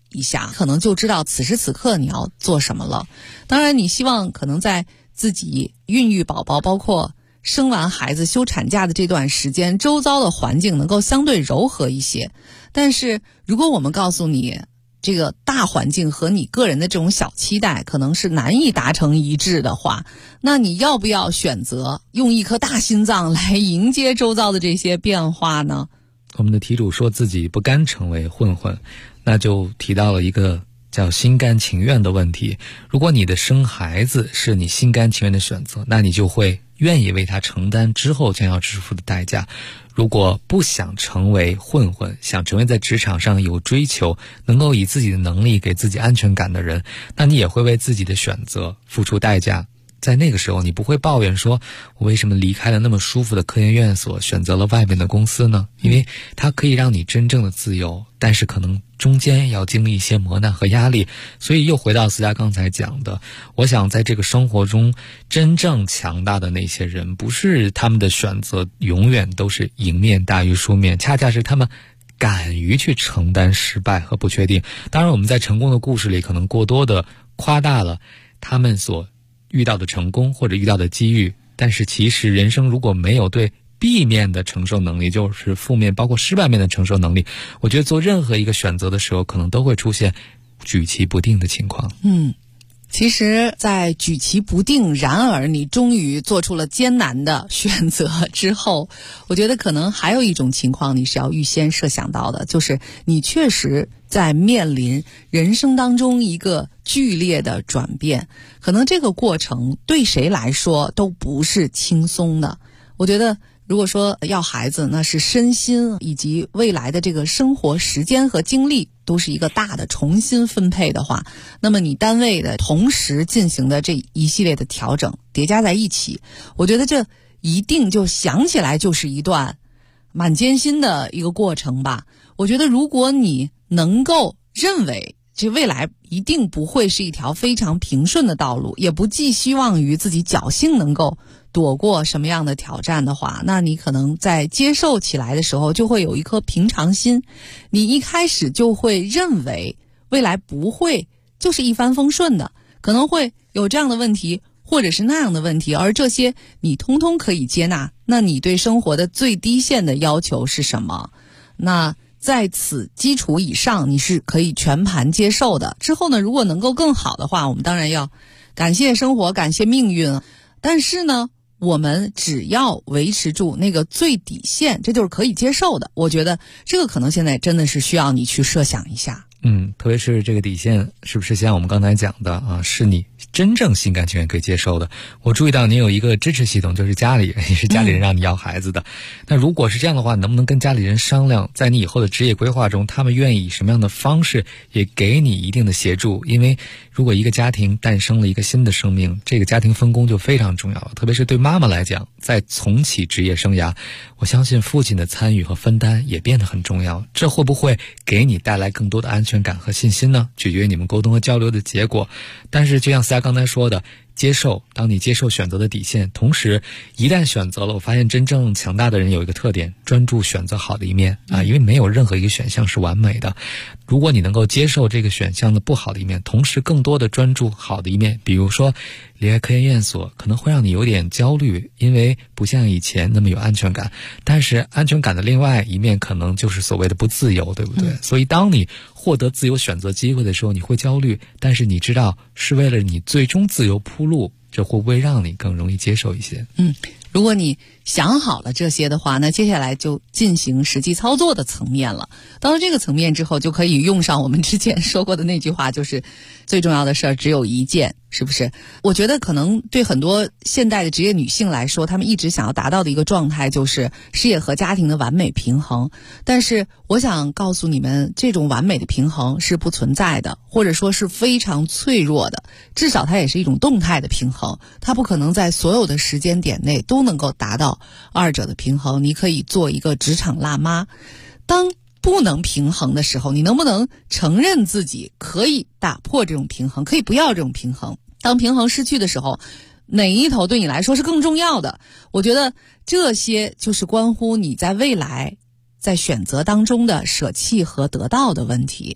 一下，可能就知道此时此刻你要做什么了。当然你希望可能在自己孕育宝宝包括生完孩子休产假的这段时间，周遭的环境能够相对柔和一些。但是如果我们告诉你这个大环境和你个人的这种小期待可能是难以达成一致的话，那你要不要选择用一颗大心脏来迎接周遭的这些变化呢？ 我们的题主说自己不甘成为混混，那就提到了一个叫心甘情愿的问题。如果你的生孩子是你心甘情愿的选择，那你就会愿意为他承担之后将要支付的代价。如果不想成为混混，想成为在职场上有追求，能够以自己的能力给自己安全感的人，那你也会为自己的选择付出代价。在那个时候你不会抱怨说我为什么离开了那么舒服的科研院所，选择了外面的公司呢？因为它可以让你真正的自由，但是可能中间要经历一些磨难和压力。所以又回到思佳刚才讲的，我想在这个生活中真正强大的那些人，不是他们的选择永远都是赢面大于输面，恰恰是他们敢于去承担失败和不确定。当然我们在成功的故事里可能过多的夸大了他们所遇到的成功或者遇到的机遇，但是其实人生如果没有对 B 面的承受能力，就是负面包括失败面的承受能力，我觉得做任何一个选择的时候可能都会出现举棋不定的情况。 其实在举棋不定，然而你终于做出了艰难的选择之后，我觉得可能还有一种情况你是要预先设想到的，就是你确实在面临人生当中一个剧烈的转变，可能这个过程对谁来说都不是轻松的。我觉得如果说要孩子，那是身心以及未来的这个生活时间和精力都是一个大的重新分配的话，那么你单位的同时进行的这一系列的调整叠加在一起，我觉得这一定就想起来就是一段蛮艰辛的一个过程吧。我觉得如果你能够认为这未来一定不会是一条非常平顺的道路，也不寄希望于自己侥幸能够躲过什么样的挑战的话，那你可能在接受起来的时候就会有一颗平常心，你一开始就会认为未来不会就是一帆风顺的，可能会有这样的问题或者是那样的问题，而这些你通通可以接纳。那你对生活的最低限的要求是什么？那在此基础以上你是可以全盘接受的。之后呢，如果能够更好的话，我们当然要感谢生活，感谢命运，但是呢我们只要维持住那个最底线，这就是可以接受的。我觉得这个可能现在真的是需要你去设想一下。 特别是这个底线是不是像我们刚才讲的啊，是你真正心甘情愿可以接受的。我注意到你有一个支持系统，就是家里人，也是家里人让你要孩子的。那如果是这样的话，能不能跟家里人商量，在你以后的职业规划中，他们愿意以什么样的方式也给你一定的协助？因为如果一个家庭诞生了一个新的生命，这个家庭分工就非常重要了。特别是对妈妈来讲，在重启职业生涯，我相信父亲的参与和分担也变得很重要。这会不会给你带来更多的安全感和信心呢？取决于你们沟通和交流的结果。但是就像思佳刚才说的，接受，当你接受选择的底线，同时一旦选择了，我发现真正强大的人有一个特点，专注选择好的一面啊，因为没有任何一个选项是完美的。如果你能够接受这个选项的不好的一面，同时更多的专注好的一面，比如说离开科研院所可能会让你有点焦虑，因为不像以前那么有安全感，但是安全感的另外一面可能就是所谓的不自由，对不对？所以当你获得自由选择机会的时候，你会焦虑，但是你知道是为了你最终自由铺路，这会不会让你更容易接受一些？ 如果你想好了这些的话，那接下来就进行实际操作的层面了。到了这个层面之后，就可以用上我们之前说过的那句话，就是最重要的事儿只有一件，是不是？我觉得可能对很多现代的职业女性来说，她们一直想要达到的一个状态就是事业和家庭的完美平衡。但是我想告诉你们，这种完美的平衡是不存在的，或者说是非常脆弱的，至少它也是一种动态的平衡，它不可能在所有的时间点内都能够达到二者的平衡。你可以做一个职场辣妈，当不能平衡的时候，你能不能承认自己可以打破这种平衡，可以不要这种平衡？当平衡失去的时候，哪一头对你来说是更重要的？我觉得这些就是关乎你在未来在选择当中的舍弃和得到的问题。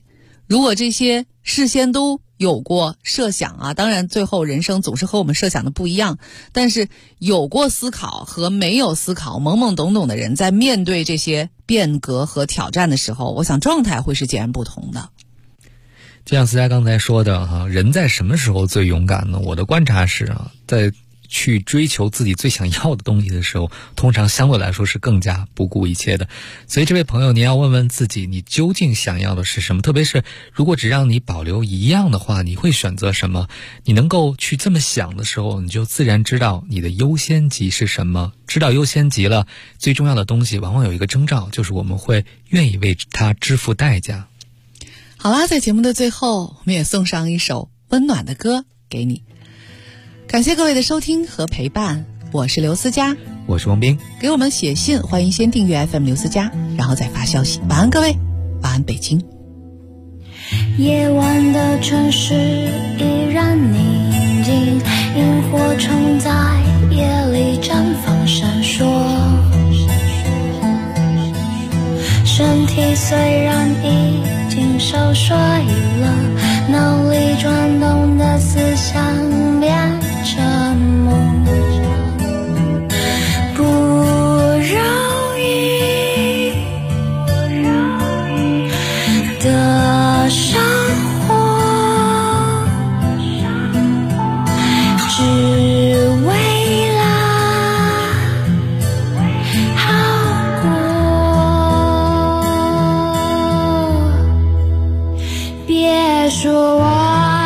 如果这些事先都有过设想啊，当然最后人生总是和我们设想的不一样，但是有过思考和没有思考懵懵懂懂的人，在面对这些变革和挑战的时候，我想状态会是截然不同的。 就像思佳刚才说的人在什么时候最勇敢呢？我的观察是在去追求自己最想要的东西的时候，通常相对来说是更加不顾一切的。所以这位朋友，你要问问自己，你究竟想要的是什么？特别是如果只让你保留一样的话，你会选择什么？你能够去这么想的时候，你就自然知道你的优先级是什么。知道优先级了，最重要的东西往往有一个征兆，就是我们会愿意为它支付代价。 好啦，在节目的最后，我们也送上一首温暖的歌给你。感谢各位的收听和陪伴，我是刘思佳， 我是王斌。 给我们写信，欢迎先订阅 FM 刘思佳，然后再发消息。晚安各位，晚安北京。 夜晚的城市依然宁静，萤火虫在夜里绽放闪烁，身体虽然已经熟睡了，脑里转动的思想变成梦，不容易的生活，只为了好过。别说我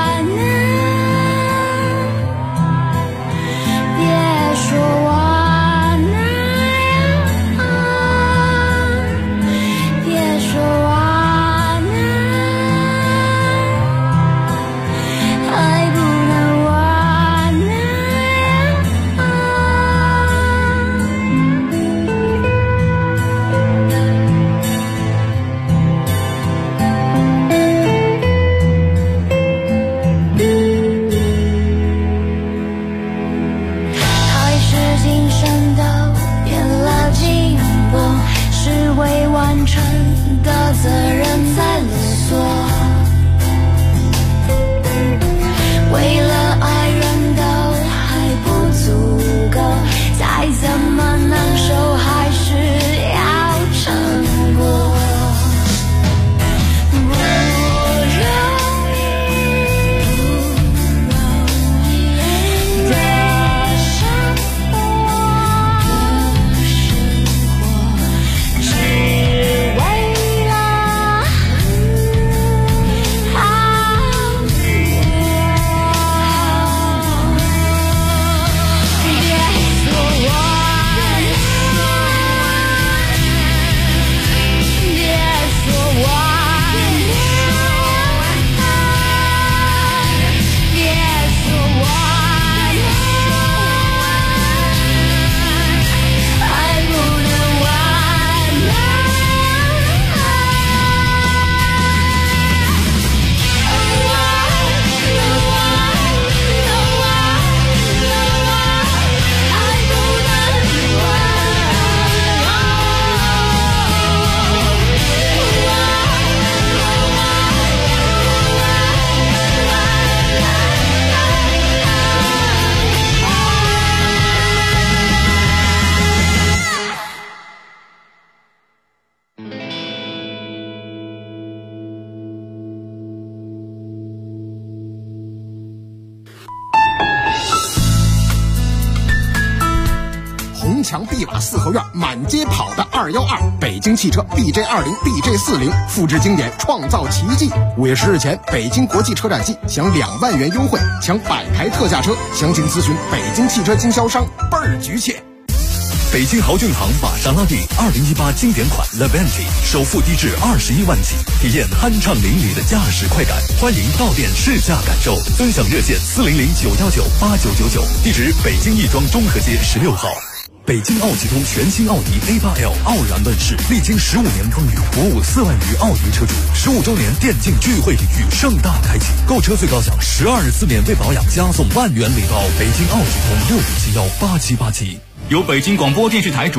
墙碧瓦四合院，满街跑的212，北京汽车 BJ20、BJ40，复制经典，创造奇迹。5月10日前，北京国际车展季享2万元优惠，抢摆台特价车，详情咨询北京汽车经销商，倍儿局切。 北京豪骏行玛莎拉蒂2018经典款 Levante 首付低至21万起，体验酣畅淋漓的驾驶快感。欢迎到店试驾感受，分享热线400-919-8999，地址北京亦庄中和街16号。北京奥启通全新奥迪 A8L 傲然问世，历经15年风雨，鼓舞4万余奥迪车主。15周年电竞聚会礼遇盛大开启，购车最高享12日4免费保养，加送1万元礼包。北京奥启通6571877。 由北京广播电视台主